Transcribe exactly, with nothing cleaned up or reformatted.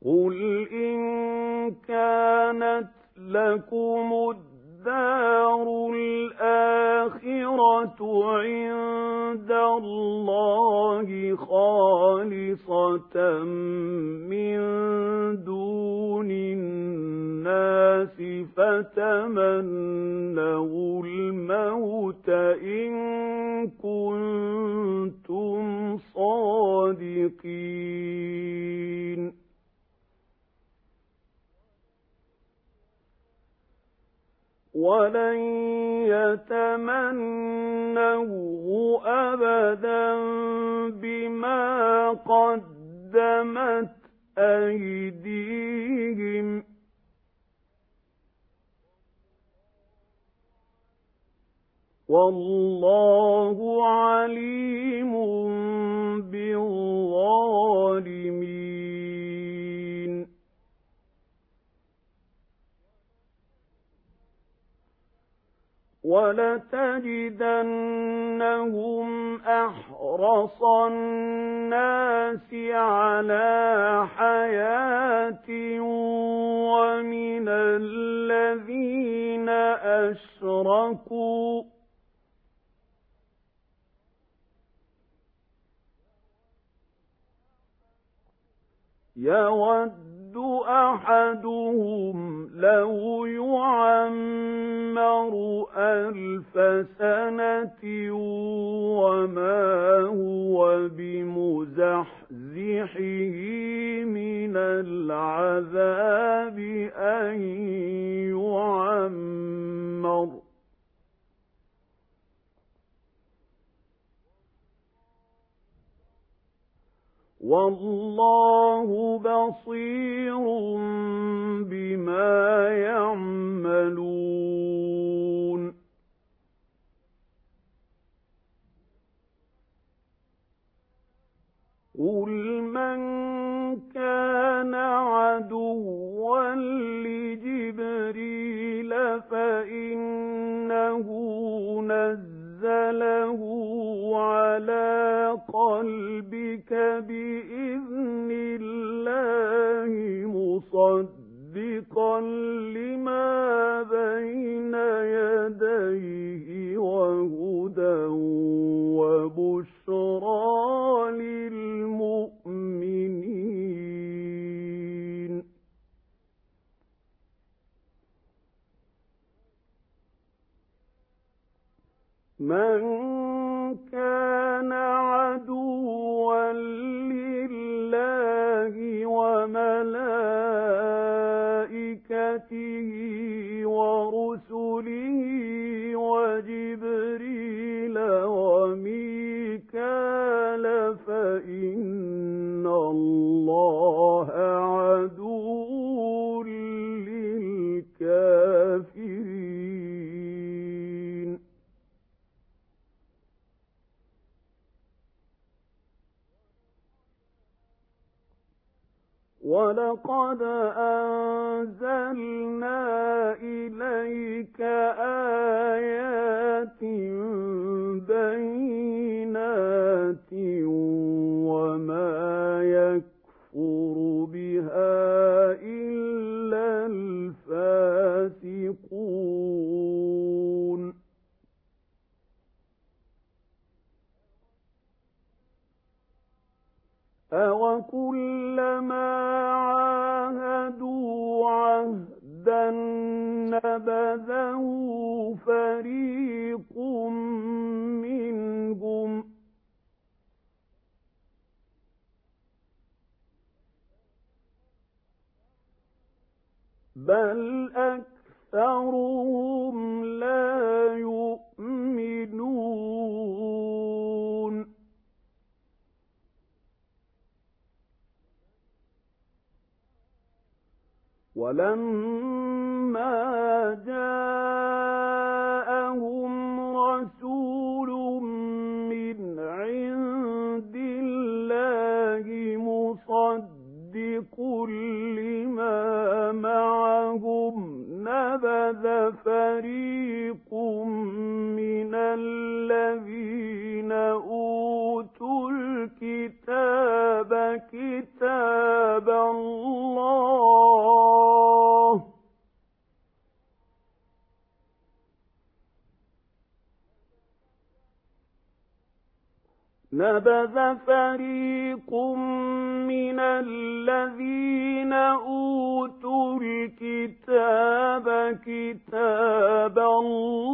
قُلْ إِن كَانَتْ لَكُمُ الدَّارُ الْآخِرَةُ عِندَ اللَّهِ خَالِصَةً مِّن دُونِ النَّاسِ فَتَمَنَّوُا الْمَوْتَ إِن كُنتُمْ صَادِقِينَ وَلَن يَتَمَنَّوْهُ أَبَدًا بِمَا قَدَّمَتْ أَيْدِيهِمْ وَاللَّهُ عَلِيمٌ بِالظَّالِمِينَ وَلَتَجِدَنَّهُمْ أَحْرَصَ النَّاسِ عَلَى حَيَاةٍ وَمِنَ الَّذِينَ أَشْرَكُوا يَوَدُّ أَحَدُهُمْ لَوْ يُعَمَّرُ أَلْفَ سَنَةٍ وَمَا هُوَ بِمُزَحْزِحِهِ مِنَ الْعَذَابِ أَن يُعَمَّرَ وَاللَّهُ بَصِيرٌ بِمَا يَعْمَلُونَ قُلْ مَنْ كَانَ عَدُوًّا لِجِبْرِيلَ فَإِنَّهُ نَزَّلَهُ عَلَى قَلْبِكَ بِإِذْنِ اللَّهِ مُصَدِّقًا لِمَا بَيْنَ يَدَيْهِ وَهُدًى وَبُشْرَىٰ لِلْمُؤْمِنِينَ مَنْ كَانَ عَدُوًّا لِلَّهِ وَمَلَائِكَتِهِ وَرُسُلِهِ وَجِبْرِيلَ وَمِيكَالَ فَإِنَّ اللَّهَ عَدُوٌّ لِلْكَافِرِينَ وَلَقَدْ أَنزَلْنَا إِلَيْكَ آيَاتٍ بَيِّنَاتٍ وَمَا يَكْفُرُ بِهَا إِلَّا الْفَاسِقُونَ أَوَكُلَّمَا عَاهَدُوا عَهْدًا نَّبَذَهُ فَرِيقٌ مِّنْهُم ۚ بَلْ أَكْثَرُهُمْ لَا يُؤْمِنُونَ وَلَمَّا جَاءَهُمْ رَسُولٌ مِّنْ عِندِ اللَّهِ مُصَدِّقٌ لِّمَا مَعَهُمْ نَبَذَ فَرِيقٌ مِّنَ الَّذِينَ أُوتُوا الْكِتَابَ كِتَابَ اللَّهِ نبذ فريق من الذين أوتوا الكتاب كتاب الله